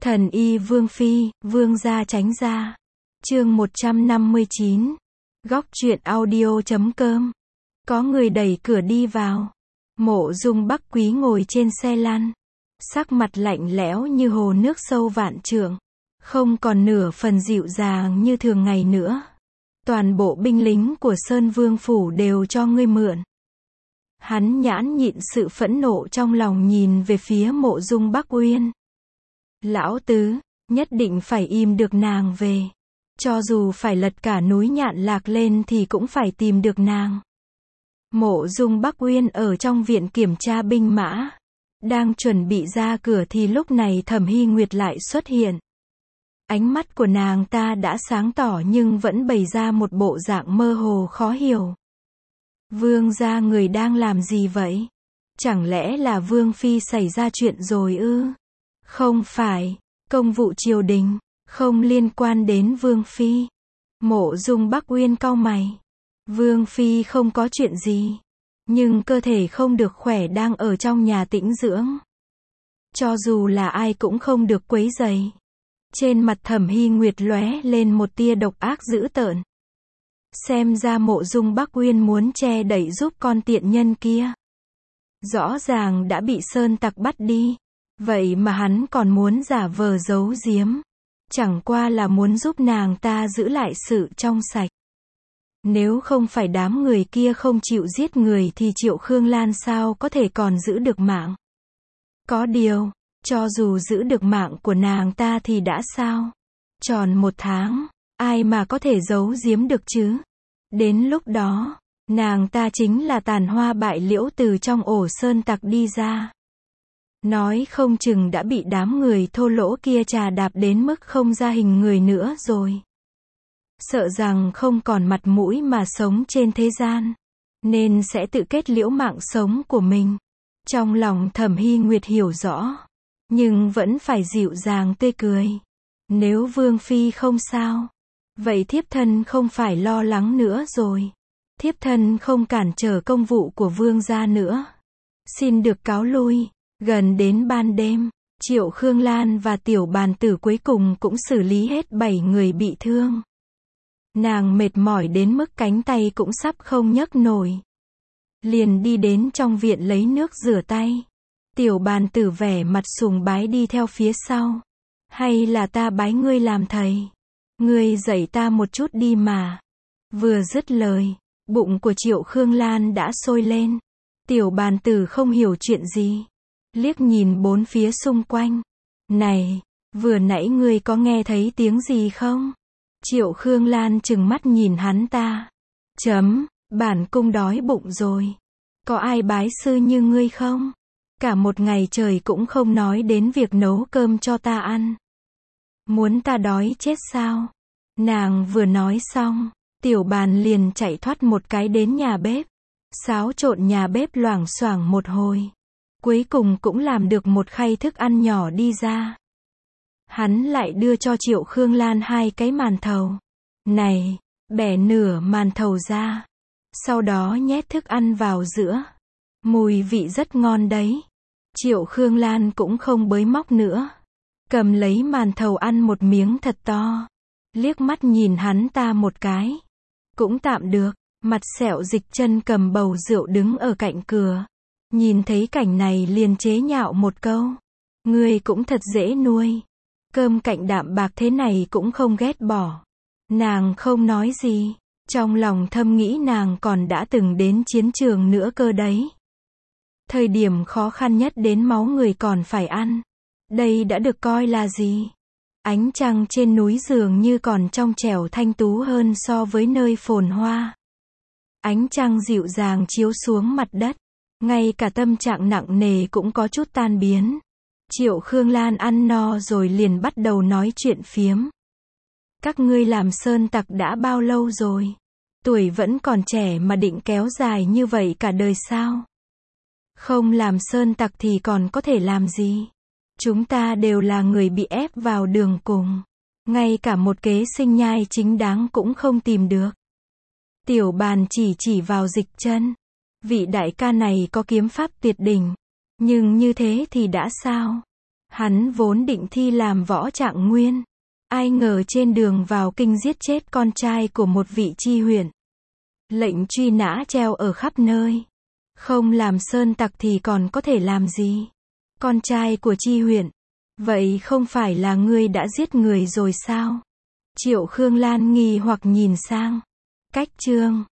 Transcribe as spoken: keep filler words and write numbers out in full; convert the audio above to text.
Thần y Vương Phi, Vương gia tránh ra. Chương một trăm năm mươi chín. Góc truyện audio chấm com. Có người đẩy cửa đi vào. Mộ Dung Bắc Quý ngồi trên xe lăn, sắc mặt lạnh lẽo như hồ nước sâu vạn trượng, không còn nửa phần dịu dàng như thường ngày nữa. Toàn bộ binh lính của Sơn Vương phủ đều cho ngươi mượn. Hắn nhãn nhịn sự phẫn nộ trong lòng nhìn về phía Mộ Dung Bắc Uyên. Lão tứ, nhất định phải im được nàng về. Cho dù phải lật cả núi Nhạn Lạc lên thì cũng phải tìm được nàng. Mộ Dung Bắc Uyên ở trong viện kiểm tra binh mã, đang chuẩn bị ra cửa thì lúc này Thẩm Hy Nguyệt lại xuất hiện. Ánh mắt của nàng ta đã sáng tỏ nhưng vẫn bày ra một bộ dạng mơ hồ khó hiểu. Vương gia người đang làm gì vậy? Chẳng lẽ là Vương Phi xảy ra chuyện rồi ư? Không phải, công vụ triều đình, không liên quan đến Vương Phi. Mộ Dung Bắc Uyên cau mày. Vương Phi không có chuyện gì, nhưng cơ thể không được khỏe đang ở trong nhà tĩnh dưỡng. Cho dù là ai cũng không được quấy rầy. Trên mặt Thẩm Hy Nguyệt lóe lên một tia độc ác dữ tợn. Xem ra Mộ Dung Bắc Uyên muốn che đậy giúp con tiện nhân kia. Rõ ràng đã bị sơn tặc bắt đi, vậy mà hắn còn muốn giả vờ giấu giếm. Chẳng qua là muốn giúp nàng ta giữ lại sự trong sạch. Nếu không phải đám người kia không chịu giết người thì Triệu Khương Lan sao có thể còn giữ được mạng. Có điều, cho dù giữ được mạng của nàng ta thì đã sao? Tròn một tháng, ai mà có thể giấu giếm được chứ? Đến lúc đó, nàng ta chính là tàn hoa bại liễu từ trong ổ sơn tặc đi ra. Nói không chừng đã bị đám người thô lỗ kia trà đạp đến mức không ra hình người nữa rồi. Sợ rằng không còn mặt mũi mà sống trên thế gian, nên sẽ tự kết liễu mạng sống của mình. Trong lòng Thẩm Hy Nguyệt hiểu rõ, nhưng vẫn phải dịu dàng tươi cười. Nếu Vương Phi không sao, vậy thiếp thân không phải lo lắng nữa rồi. Thiếp thân không cản trở công vụ của Vương gia nữa. Xin được cáo lui. Gần đến ban đêm, Triệu Khương Lan và Tiểu Bàn Tử cuối cùng cũng xử lý hết bảy người bị thương. Nàng mệt mỏi đến mức cánh tay cũng sắp không nhấc nổi. Liền đi đến trong viện lấy nước rửa tay. Tiểu Bàn Tử vẻ mặt sùng bái đi theo phía sau. Hay là ta bái ngươi làm thầy? Ngươi dạy ta một chút đi mà. Vừa dứt lời, bụng của Triệu Khương Lan đã sôi lên. Tiểu Bàn Tử không hiểu chuyện gì, liếc nhìn bốn phía xung quanh. Này, vừa nãy ngươi có nghe thấy tiếng gì không? Triệu Khương Lan trừng mắt nhìn hắn ta. Chấm, bản cung đói bụng rồi. Có ai bái sư như ngươi không? Cả một ngày trời cũng không nói đến việc nấu cơm cho ta ăn. Muốn ta đói chết sao? Nàng vừa nói xong, Tiểu Bàn liền chạy thoát một cái đến nhà bếp. Xáo trộn nhà bếp loảng xoảng một hồi. Cuối cùng cũng làm được một khay thức ăn nhỏ đi ra. Hắn lại đưa cho Triệu Khương Lan hai cái màn thầu. Này, bẻ nửa màn thầu ra. Sau đó nhét thức ăn vào giữa. Mùi vị rất ngon đấy. Triệu Khương Lan cũng không bới móc nữa. Cầm lấy màn thầu ăn một miếng thật to. Liếc mắt nhìn hắn ta một cái. Cũng tạm được. Mặt sẹo Dịch Chân cầm bầu rượu đứng ở cạnh cửa. Nhìn thấy cảnh này liền chế nhạo một câu. Ngươi cũng thật dễ nuôi. Cơm cạnh đạm bạc thế này cũng không ghét bỏ. Nàng không nói gì. Trong lòng thầm nghĩ nàng còn đã từng đến chiến trường nữa cơ đấy. Thời điểm khó khăn nhất đến máu người còn phải ăn. Đây đã được coi là gì? Ánh trăng trên núi dường như còn trong trẻo thanh tú hơn so với nơi phồn hoa. Ánh trăng dịu dàng chiếu xuống mặt đất. Ngay cả tâm trạng nặng nề cũng có chút tan biến. Triệu Khương Lan ăn no rồi liền bắt đầu nói chuyện phiếm. Các ngươi làm sơn tặc đã bao lâu rồi? Tuổi vẫn còn trẻ mà định kéo dài như vậy cả đời sao? Không làm sơn tặc thì còn có thể làm gì? Chúng ta đều là người bị ép vào đường cùng. Ngay cả một kế sinh nhai chính đáng cũng không tìm được. Tiểu Bàn chỉ chỉ vào Dịch Chân. Vị đại ca này có kiếm pháp tuyệt đỉnh. Nhưng như thế thì đã sao? Hắn vốn định thi làm võ trạng nguyên. Ai ngờ trên đường vào kinh giết chết con trai của một vị tri huyện. Lệnh truy nã treo ở khắp nơi. Không làm sơn tặc thì còn có thể làm gì? Con trai của tri huyện. Vậy không phải là ngươi đã giết người rồi sao? Triệu Khương Lan nghi hoặc nhìn sang. Cách chương